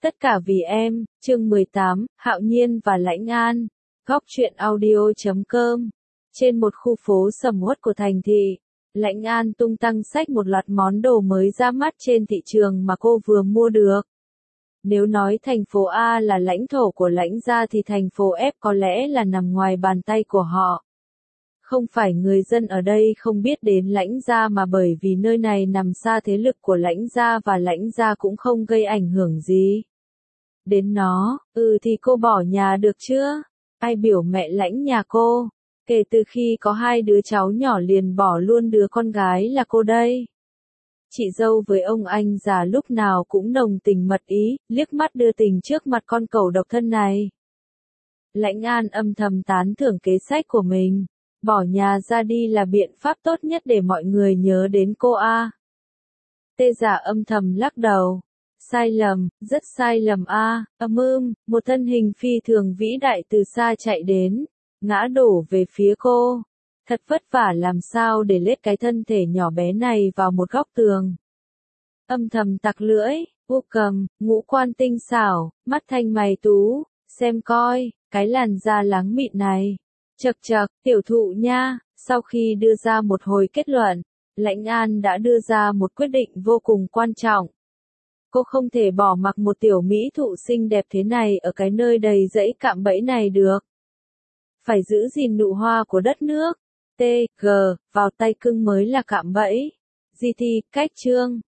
Tất cả vì em, chương 18, Hạo Nhiên và Lãnh An. Góc truyện audio.com. Trên một khu phố sầm uất của thành thị, Lãnh An tung tăng xách một loạt món đồ mới ra mắt trên thị trường mà cô vừa mua được. Nếu nói thành phố A là lãnh thổ của Lãnh gia thì thành phố F có lẽ là nằm ngoài bàn tay của họ. Không phải người dân ở đây không biết đến Lãnh gia mà bởi vì nơi này nằm xa thế lực của Lãnh gia và Lãnh gia cũng không gây ảnh hưởng gì đến nó. Thì cô bỏ nhà được chưa? Ai biểu mẹ Lãnh nhà cô? Kể từ khi có hai đứa cháu nhỏ liền bỏ luôn đứa con gái là cô đây. Chị dâu với ông anh già lúc nào cũng nồng tình mật ý, liếc mắt đưa tình trước mặt con cẩu độc thân này. Lãnh An âm thầm tán thưởng kế sách của mình. Bỏ nhà ra đi là biện pháp tốt nhất để mọi người nhớ đến cô a. Tê Giả âm thầm lắc đầu. Sai lầm, rất sai lầm a. Một thân hình phi thường vĩ đại từ xa chạy đến, ngã đổ về phía cô. Thật vất vả làm sao để lết cái thân thể nhỏ bé này vào một góc tường. Âm thầm tặc lưỡi, u cầm, ngũ quan tinh xảo, mắt thanh mày tú, xem coi, cái làn da láng mịn này. Chậc chậc, tiểu thụ nha. Sau khi đưa ra một hồi kết luận, Lãnh An đã đưa ra một quyết định vô cùng quan trọng. Cô không thể bỏ mặc một tiểu mỹ thụ xinh đẹp thế này ở cái nơi đầy rẫy cạm bẫy này được. Phải giữ gìn nụ hoa của đất nước. T.G. Vào tay cưng mới là cạm bẫy. GT. Cách chương.